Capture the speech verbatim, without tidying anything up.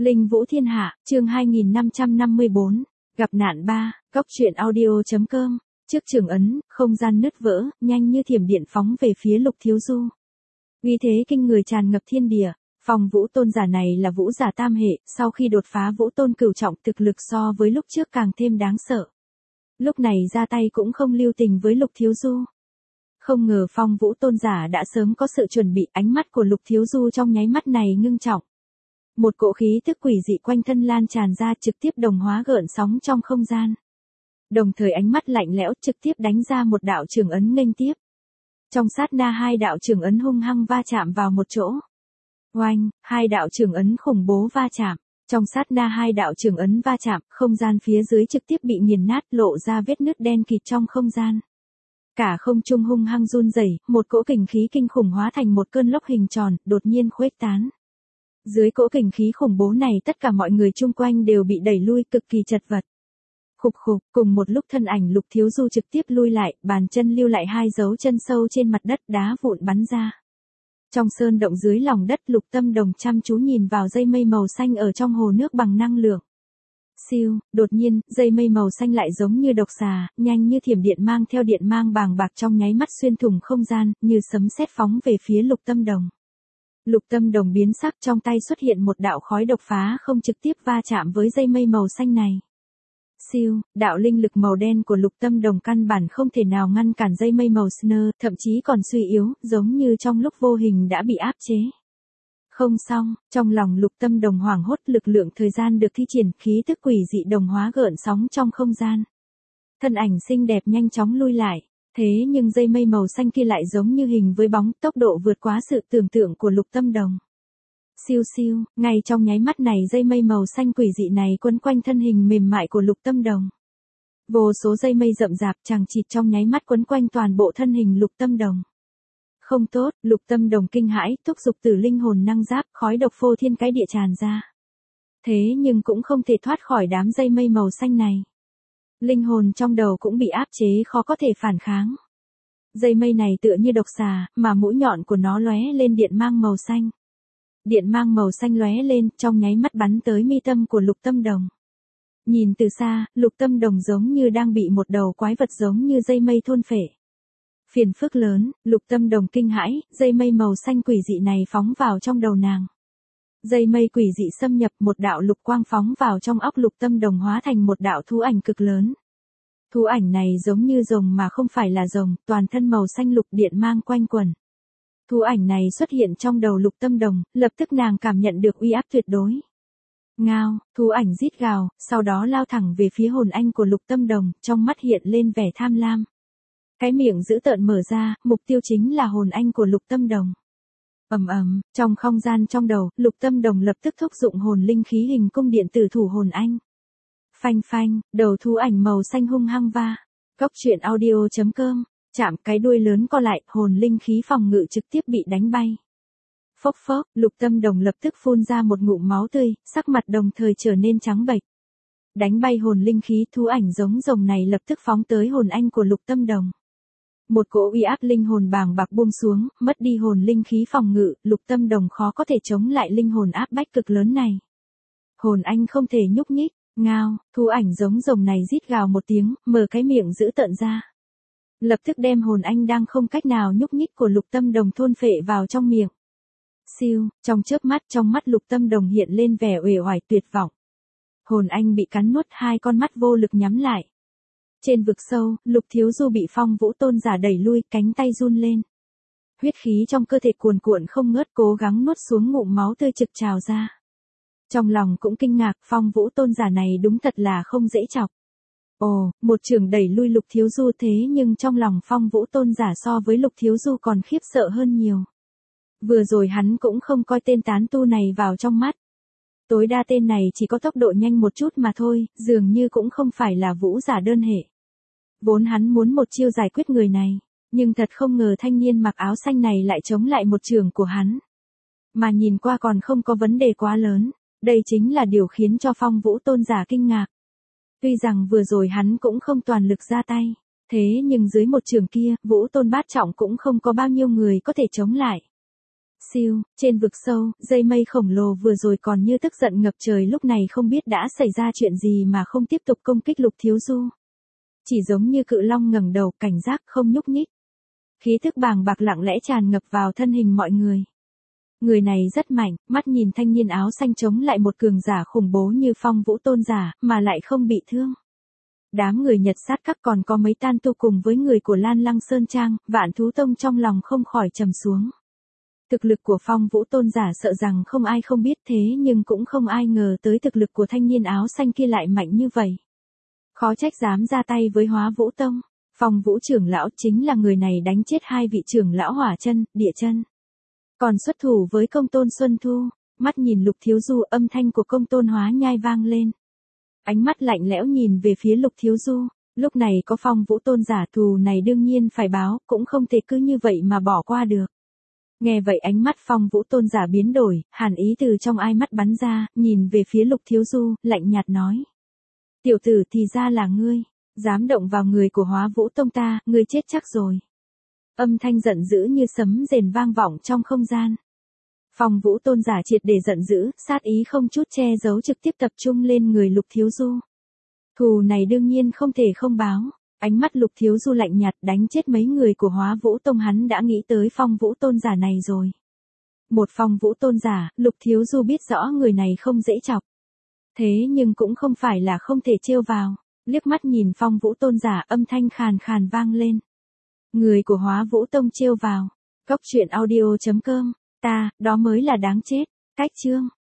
Linh Vũ Thiên Hạ, chương hai nghìn năm trăm năm mươi bốn, gặp nạn ba, góc truyện audio.com, trước trường ấn, không gian nứt vỡ, nhanh như thiểm điện phóng về phía Lục Thiếu Du. Uy thế kinh người tràn ngập thiên địa, Phong Vũ Tôn giả này là vũ giả tam hệ, sau khi đột phá Vũ Tôn cửu trọng thực lực so với lúc trước càng thêm đáng sợ. Lúc này ra tay cũng không lưu tình với Lục Thiếu Du. Không ngờ Phong Vũ Tôn giả đã sớm có sự chuẩn bị, ánh mắt của Lục Thiếu Du trong nháy mắt này ngưng trọng. Một cỗ khí tức quỷ dị quanh thân lan tràn ra trực tiếp đồng hóa gợn sóng trong không gian. Đồng thời ánh mắt lạnh lẽo trực tiếp đánh ra một đạo trường ấn nghênh tiếp. Trong sát na hai đạo trường ấn hung hăng va chạm vào một chỗ. Oanh, hai đạo trường ấn khủng bố va chạm. Trong sát na hai đạo trường ấn va chạm, không gian phía dưới trực tiếp bị nghiền nát lộ ra vết nứt đen kịt trong không gian. Cả không trung hung hăng run rẩy, một cỗ kình khí kinh khủng hóa thành một cơn lốc hình tròn, đột nhiên khuếch tán. Dưới cỗ kình khí khủng bố này tất cả mọi người chung quanh đều bị đẩy lui cực kỳ chật vật. Khục khục, cùng một lúc thân ảnh Lục Thiếu Du trực tiếp lui lại, bàn chân lưu lại hai dấu chân sâu trên mặt đất, đá vụn bắn ra. Trong sơn động dưới lòng đất, Lục Tâm Đồng chăm chú nhìn vào dây mây màu xanh ở trong hồ nước bằng năng lượng. Siêu, đột nhiên, dây mây màu xanh lại giống như độc xà, nhanh như thiểm điện mang theo điện mang bàng bạc trong nháy mắt xuyên thủng không gian, như sấm sét phóng về phía Lục Tâm Đồng. Lục Tâm Đồng biến sắc, trong tay xuất hiện một đạo khói độc phá không trực tiếp va chạm với dây mây màu xanh này. Siêu, đạo linh lực màu đen của Lục Tâm Đồng căn bản không thể nào ngăn cản dây mây màu Sner, thậm chí còn suy yếu, giống như trong lúc vô hình đã bị áp chế. Không xong, trong lòng Lục Tâm Đồng hoảng hốt, lực lượng thời gian được thi triển, khí tức quỷ dị đồng hóa gợn sóng trong không gian. Thân ảnh xinh đẹp nhanh chóng lui lại. Thế nhưng dây mây màu xanh kia lại giống như hình với bóng, tốc độ vượt quá sự tưởng tượng của Lục Tâm Đồng. Siêu siêu, ngay trong nháy mắt này dây mây màu xanh quỷ dị này quấn quanh thân hình mềm mại của Lục Tâm Đồng. Vô số dây mây rậm rạp chằng chịt trong nháy mắt quấn quanh toàn bộ thân hình Lục Tâm Đồng. Không tốt, Lục Tâm Đồng kinh hãi, thúc giục tử linh hồn năng giáp, khói độc phô thiên cái địa tràn ra. Thế nhưng cũng không thể thoát khỏi đám dây mây màu xanh này. Linh hồn trong đầu cũng bị áp chế khó có thể phản kháng. Dây mây này tựa như độc xà, mà mũi nhọn của nó lóe lên điện mang màu xanh. Điện mang màu xanh lóe lên, trong nháy mắt bắn tới mi tâm của Lục Tâm Đồng. Nhìn từ xa, Lục Tâm Đồng giống như đang bị một đầu quái vật giống như dây mây thôn phệ. Phiền phức lớn, Lục Tâm Đồng kinh hãi, dây mây màu xanh quỷ dị này phóng vào trong đầu nàng. Dây mây quỷ dị xâm nhập, một đạo lục quang phóng vào trong óc Lục Tâm Đồng hóa thành một đạo thú ảnh cực lớn. Thú ảnh này giống như rồng mà không phải là rồng, toàn thân màu xanh lục, điện mang quanh quẩn. Thú ảnh này xuất hiện trong đầu Lục Tâm Đồng, lập tức nàng cảm nhận được uy áp tuyệt đối. Ngao, thú ảnh rít gào, sau đó lao thẳng về phía hồn anh của Lục Tâm Đồng, trong mắt hiện lên vẻ tham lam. Cái miệng dữ tợn mở ra, mục tiêu chính là hồn anh của Lục Tâm Đồng. Ầm ầm, trong không gian trong đầu, Lục Tâm Đồng lập tức thúc dụng hồn linh khí hình cung điện tử thủ hồn anh. Phanh phanh, đầu thú ảnh màu xanh hung hăng va. Góc truyện audio.com, chạm cái đuôi lớn co lại, hồn linh khí phòng ngự trực tiếp bị đánh bay. Phốc phốc, Lục Tâm Đồng lập tức phun ra một ngụm máu tươi, sắc mặt đồng thời trở nên trắng bệch. Đánh bay hồn linh khí, thú ảnh giống rồng này lập tức phóng tới hồn anh của Lục Tâm Đồng. Một cỗ uy áp linh hồn bàng bạc buông xuống, mất đi hồn linh khí phòng ngự, Lục Tâm Đồng khó có thể chống lại linh hồn áp bách cực lớn này. Hồn anh không thể nhúc nhích, ngao, thú ảnh giống rồng này rít gào một tiếng, mở cái miệng dữ tợn ra. Lập tức đem hồn anh đang không cách nào nhúc nhích của Lục Tâm Đồng thôn phệ vào trong miệng. Siêu, trong chớp mắt trong mắt Lục Tâm Đồng hiện lên vẻ uể oải tuyệt vọng. Hồn anh bị cắn nuốt, hai con mắt vô lực nhắm lại. Trên vực sâu, Lục Thiếu Du bị Phong Vũ Tôn giả đẩy lui, cánh tay run lên. Huyết khí trong cơ thể cuồn cuộn không ngớt, cố gắng nuốt xuống ngụm máu tươi trực trào ra. Trong lòng cũng kinh ngạc, Phong Vũ Tôn giả này đúng thật là không dễ chọc. Ồ, một trường đẩy lui Lục Thiếu Du, thế nhưng trong lòng Phong Vũ Tôn giả so với Lục Thiếu Du còn khiếp sợ hơn nhiều. Vừa rồi hắn cũng không coi tên tán tu này vào trong mắt. Tối đa tên này chỉ có tốc độ nhanh một chút mà thôi, dường như cũng không phải là vũ giả đơn hệ. Vốn hắn muốn một chiêu giải quyết người này, nhưng thật không ngờ thanh niên mặc áo xanh này lại chống lại một trường của hắn. Mà nhìn qua còn không có vấn đề quá lớn, đây chính là điều khiến cho Phong Vũ Tôn giả kinh ngạc. Tuy rằng vừa rồi hắn cũng không toàn lực ra tay, thế nhưng dưới một trường kia, Vũ Tôn bát trọng cũng không có bao nhiêu người có thể chống lại. Siêu, trên vực sâu, dây mây khổng lồ vừa rồi còn như tức giận ngập trời lúc này không biết đã xảy ra chuyện gì mà không tiếp tục công kích Lục Thiếu Du. Chỉ giống như cự long ngẩng đầu cảnh giác không nhúc nhích. Khí thức bàng bạc lặng lẽ tràn ngập vào thân hình mọi người. Người này rất mạnh, mắt nhìn thanh niên áo xanh chống lại một cường giả khủng bố như Phong Vũ Tôn giả, mà lại không bị thương. Đám người Nhật sát các còn có mấy tan tu cùng với người của Lan Lăng Sơn Trang, Vạn Thú Tông trong lòng không khỏi trầm xuống. Thực lực của Phong Vũ Tôn giả sợ rằng không ai không biết thế nhưng cũng không ai ngờ tới thực lực của thanh niên áo xanh kia lại mạnh như vậy. Khó trách dám ra tay với Hóa Vũ Tông. Phong Vũ trưởng lão chính là người này đánh chết hai vị trưởng lão Hỏa Chân, Địa Chân. Còn xuất thủ với Công Tôn Xuân Thu, mắt nhìn Lục Thiếu Du, âm thanh của Công Tôn Hóa Nhai vang lên. Ánh mắt lạnh lẽo nhìn về phía Lục Thiếu Du, lúc này có Phong Vũ Tôn giả thù này đương nhiên phải báo, cũng không thể cứ như vậy mà bỏ qua được. Nghe vậy ánh mắt Phong Vũ Tôn giả biến đổi, hàn ý từ trong ai mắt bắn ra, nhìn về phía Lục Thiếu Du, lạnh nhạt nói. Tiểu tử thì ra là ngươi, dám động vào người của Hóa Vũ Tông ta, ngươi chết chắc rồi. Âm thanh giận dữ như sấm rền vang vọng trong không gian. Phong Vũ Tôn giả triệt để giận dữ, sát ý không chút che giấu trực tiếp tập trung lên người Lục Thiếu Du. Thù này đương nhiên không thể không báo. Ánh mắt Lục Thiếu Du lạnh nhạt, đánh chết mấy người của Hóa Vũ Tông hắn đã nghĩ tới Phong Vũ Tôn giả này rồi. Một Phong Vũ Tôn giả, Lục Thiếu Du biết rõ người này không dễ chọc. Thế nhưng cũng không phải là không thể trêu vào. Liếc mắt nhìn Phong Vũ Tôn giả, âm thanh khàn khàn vang lên. Người của Hóa Vũ Tông trêu vào. Cốc truyện audio chấm com. Ta, đó mới là đáng chết. Cách chương.